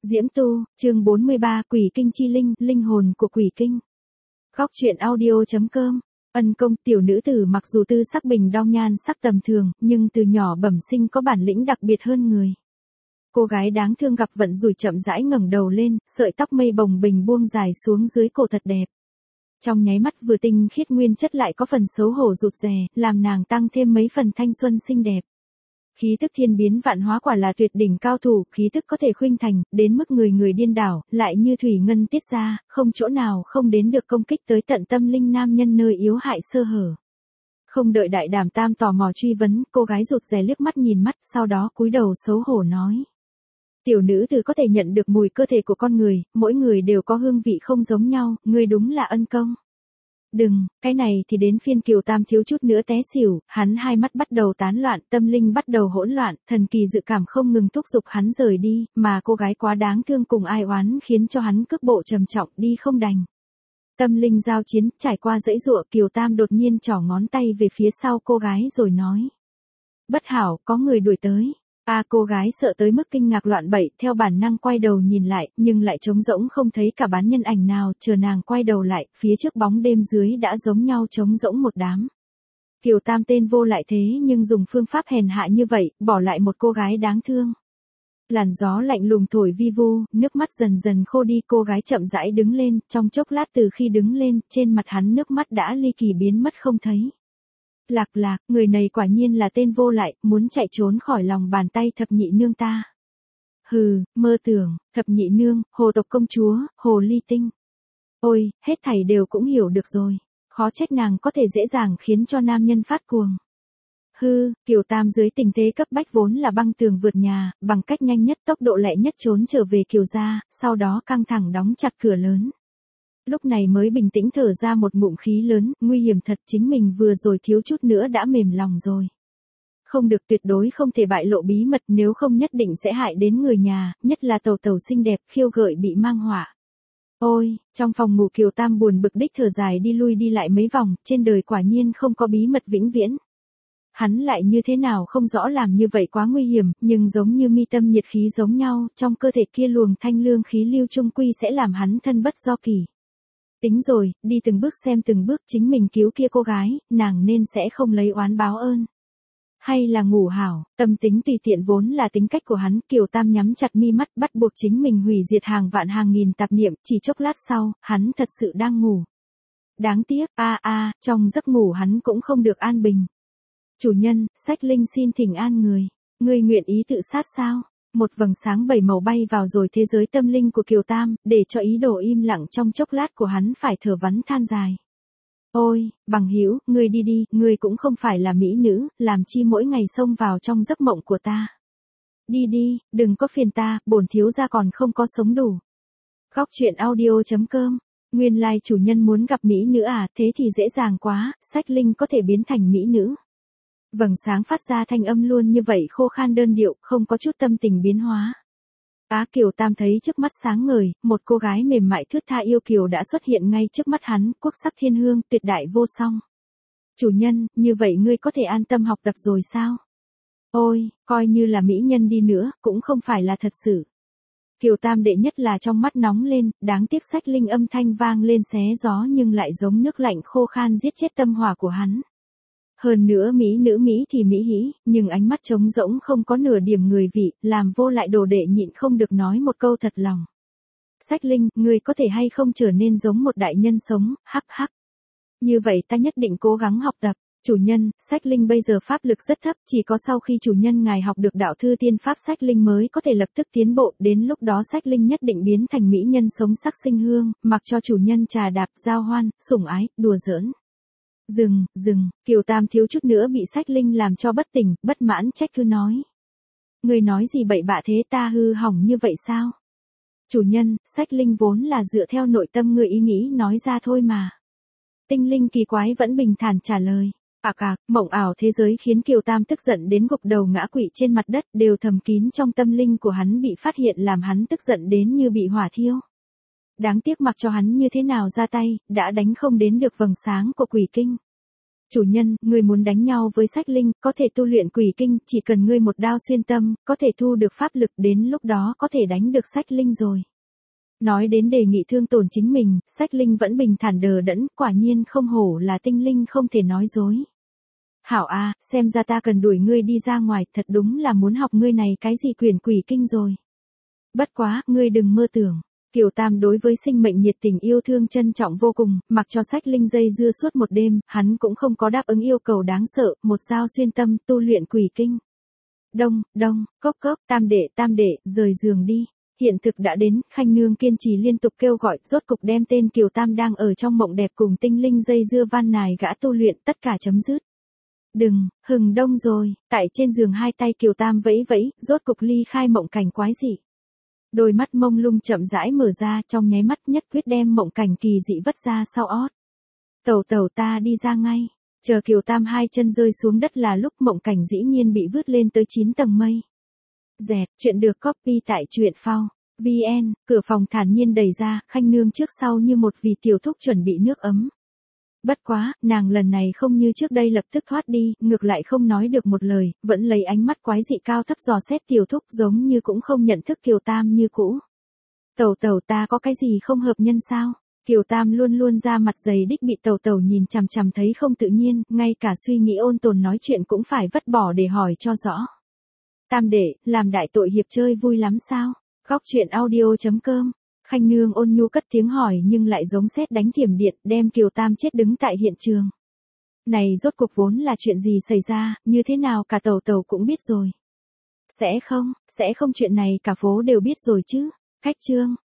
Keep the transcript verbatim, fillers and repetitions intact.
Diễm Tu, chương bốn mươi ba, Quỷ Kinh Chi Linh, linh hồn của Quỷ Kinh. Góc truyện audio.com. Ân công, tiểu nữ tử mặc dù tư sắc bình đong nhan sắc tầm thường, nhưng từ nhỏ bẩm sinh có bản lĩnh đặc biệt hơn người. Cô gái đáng thương gặp vận rủi chậm rãi ngẩng đầu lên, sợi tóc mây bồng bềnh buông dài xuống dưới cổ thật đẹp. Trong nháy mắt vừa tinh khiết nguyên chất lại có phần xấu hổ rụt rè, làm nàng tăng thêm mấy phần thanh xuân xinh đẹp. Khí tức thiên biến vạn hóa quả là tuyệt đỉnh cao thủ, khí tức có thể khuynh thành, đến mức người người điên đảo, lại như thủy ngân tiết ra, không chỗ nào không đến được công kích tới tận tâm linh nam nhân nơi yếu hại sơ hở. Không đợi đại đảm tam tò mò truy vấn, cô gái rụt rè liếc mắt nhìn mắt, sau đó cúi đầu xấu hổ nói. Tiểu nữ tử có thể nhận được mùi cơ thể của con người, mỗi người đều có hương vị không giống nhau, ngươi đúng là ân công. Đừng, cái này thì đến phiên Kiều Tam thiếu chút nữa té xỉu, hắn hai mắt bắt đầu tán loạn, tâm linh bắt đầu hỗn loạn, thần kỳ dự cảm không ngừng thúc giục hắn rời đi, mà cô gái quá đáng thương cùng ai oán khiến cho hắn cước bộ trầm trọng đi không đành. Tâm linh giao chiến, trải qua dãy dụa, Kiều Tam đột nhiên trỏ ngón tay về phía sau cô gái rồi nói. Bất hảo, có người đuổi tới. A à, cô gái sợ tới mức kinh ngạc loạn bậy, theo bản năng quay đầu nhìn lại, nhưng lại trống rỗng không thấy cả bán nhân ảnh nào, chờ nàng quay đầu lại, phía trước bóng đêm dưới đã giống nhau trống rỗng một đám. Kiều Tam tên vô lại thế nhưng dùng phương pháp hèn hạ như vậy, bỏ lại một cô gái đáng thương. Làn gió lạnh lùng thổi vi vu, nước mắt dần dần khô đi, cô gái chậm rãi đứng lên, trong chốc lát từ khi đứng lên, trên mặt hắn nước mắt đã ly kỳ biến mất không thấy. Lạc lạc, người này quả nhiên là tên vô lại, muốn chạy trốn khỏi lòng bàn tay thập nhị nương ta. Hừ, mơ tưởng, thập nhị nương, hồ tộc công chúa, hồ ly tinh. Ôi, hết thảy đều cũng hiểu được rồi. Khó trách nàng có thể dễ dàng khiến cho nam nhân phát cuồng. Hư, Kiều Tam dưới tình thế cấp bách vốn là băng tường vượt nhà, bằng cách nhanh nhất tốc độ lẹ nhất trốn trở về Kiều gia, sau đó căng thẳng đóng chặt cửa lớn. Lúc này mới bình tĩnh thở ra một ngụm khí lớn, nguy hiểm thật, chính mình vừa rồi thiếu chút nữa đã mềm lòng rồi. Không được, tuyệt đối không thể bại lộ bí mật, nếu không nhất định sẽ hại đến người nhà, nhất là tàu tàu xinh đẹp khiêu gợi bị mang họa. Ôi, trong phòng ngủ Kiều Tam buồn bực đích thở dài đi lui đi lại mấy vòng, trên đời quả nhiên không có bí mật vĩnh viễn. Hắn lại như thế nào không rõ, làm như vậy quá nguy hiểm, nhưng giống như mi tâm nhiệt khí giống nhau, trong cơ thể kia luồng thanh lương khí lưu trung quy sẽ làm hắn thân bất do kỳ. Tính rồi, đi từng bước xem từng bước, chính mình cứu kia cô gái, nàng nên sẽ không lấy oán báo ơn. Hay là ngủ hảo, tâm tính tùy tiện vốn là tính cách của hắn, Kiều Tam nhắm chặt mi mắt bắt buộc chính mình hủy diệt hàng vạn hàng nghìn tạp niệm, chỉ chốc lát sau, hắn thật sự đang ngủ. Đáng tiếc, a a, trong giấc ngủ hắn cũng không được an bình. Chủ nhân, Sách Linh xin thỉnh an người, người nguyện ý tự sát sao? Một vầng sáng bảy màu bay vào rồi thế giới tâm linh của Kiều Tam, để cho ý đồ im lặng trong chốc lát của hắn phải thở vắn than dài. Ôi, bằng hữu, ngươi đi đi, ngươi cũng không phải là mỹ nữ, làm chi mỗi ngày xông vào trong giấc mộng của ta. Đi đi, đừng có phiền ta, bổn thiếu gia còn không có sống đủ. Góc truyện audio.com. Nguyên lai like chủ nhân muốn gặp mỹ nữ à, thế thì dễ dàng quá, Sách Linh có thể biến thành mỹ nữ. Vầng sáng phát ra thanh âm luôn như vậy khô khan đơn điệu, không có chút tâm tình biến hóa. Á Kiều Tam thấy trước mắt sáng ngời, một cô gái mềm mại thướt tha yêu kiều đã xuất hiện ngay trước mắt hắn, quốc sắc thiên hương, tuyệt đại vô song. Chủ nhân, như vậy ngươi có thể an tâm học tập rồi sao? Ôi, coi như là mỹ nhân đi nữa, cũng không phải là thật sự. Kiều Tam đệ nhất là trong mắt nóng lên, đáng tiếc Sách Linh âm thanh vang lên xé gió nhưng lại giống nước lạnh khô khan giết chết tâm hỏa của hắn. Hơn nữa mỹ nữ mỹ thì mỹ hĩ, nhưng ánh mắt trống rỗng không có nửa điểm người vị, làm vô lại đồ đệ nhịn không được nói một câu thật lòng. Sách Linh, ngươi có thể hay không trở nên giống một đại nhân sống, hắc hắc. Như vậy ta nhất định cố gắng học tập. Chủ nhân, Sách Linh bây giờ pháp lực rất thấp, chỉ có sau khi chủ nhân ngài học được đạo thư tiên pháp Sách Linh mới có thể lập tức tiến bộ, đến lúc đó Sách Linh nhất định biến thành mỹ nhân sống sắc sinh hương, mặc cho chủ nhân trà đạp, giao hoan, sủng ái, đùa giỡn. Dừng, dừng, Kiều Tam thiếu chút nữa bị Sách Linh làm cho bất tỉnh, bất mãn trách cứ nói. Người nói gì bậy bạ thế, ta hư hỏng như vậy sao? Chủ nhân, Sách Linh vốn là dựa theo nội tâm người ý nghĩ nói ra thôi mà. Tinh linh kỳ quái vẫn bình thản trả lời. Ạc ạc, mộng ảo thế giới khiến Kiều Tam tức giận đến gục đầu ngã quỵ trên mặt đất, đều thầm kín trong tâm linh của hắn bị phát hiện làm hắn tức giận đến như bị hỏa thiêu. Đáng tiếc mặc cho hắn như thế nào ra tay, đã đánh không đến được vầng sáng của quỷ kinh. Chủ nhân, ngươi muốn đánh nhau với Sách Linh, có thể tu luyện quỷ kinh, chỉ cần ngươi một đao xuyên tâm, có thể thu được pháp lực, đến lúc đó có thể đánh được Sách Linh rồi. Nói đến đề nghị thương tổn chính mình, Sách Linh vẫn bình thản đờ đẫn, quả nhiên không hổ là tinh linh không thể nói dối. Hảo a, xem ra ta cần đuổi ngươi đi ra ngoài, thật đúng là muốn học ngươi này cái gì quyền quỷ kinh rồi. Bất quá, ngươi đừng mơ tưởng. Kiều Tam đối với sinh mệnh nhiệt tình yêu thương trân trọng vô cùng, mặc cho Sách Linh dây dưa suốt một đêm, hắn cũng không có đáp ứng yêu cầu đáng sợ, một dao xuyên tâm, tu luyện quỷ kinh. Đông, đông, cốc cốc, Tam đệ, Tam đệ, rời giường đi. Hiện thực đã đến, Khanh Nương kiên trì liên tục kêu gọi, rốt cục đem tên Kiều Tam đang ở trong mộng đẹp cùng tinh linh dây dưa van nài gã tu luyện, tất cả chấm dứt. Đừng, hừng đông rồi, tại trên giường hai tay Kiều Tam vẫy vẫy, rốt cục ly khai mộng cảnh quái dị. Đôi mắt mông lung chậm rãi mở ra, trong nháy mắt nhất quyết đem mộng cảnh kỳ dị vất ra sau ót. Tẩu tẩu ta đi ra ngay, chờ Kiều Tam hai chân rơi xuống đất là lúc mộng cảnh dĩ nhiên bị vứt lên tới chín tầng mây. Dẹt, chuyện được copy tại truyện phao. vn, cửa phòng thản nhiên đẩy ra, Khanh Nương trước sau như một vì tiểu thúc chuẩn bị nước ấm. Bất quá, nàng lần này không như trước đây lập tức thoát đi, ngược lại không nói được một lời, vẫn lấy ánh mắt quái dị cao thấp dò xét tiểu thúc giống như cũng không nhận thức Kiều Tam như cũ. Tẩu tẩu ta có cái gì không hợp nhân sao? Kiều Tam luôn luôn ra mặt dày đích bị tẩu tẩu nhìn chằm chằm thấy không tự nhiên, ngay cả suy nghĩ ôn tồn nói chuyện cũng phải vứt bỏ để hỏi cho rõ. Tam đệ, làm đại tội hiệp chơi vui lắm sao? Góc truyện audio chấm com. Khanh Nương ôn nhu cất tiếng hỏi nhưng lại giống sét đánh thiểm điện, đem Kiều Tam chết đứng tại hiện trường. Này rốt cuộc vốn là chuyện gì xảy ra, như thế nào cả tẩu tẩu cũng biết rồi. Sẽ không, sẽ không chuyện này cả phố đều biết rồi chứ. Cách chương.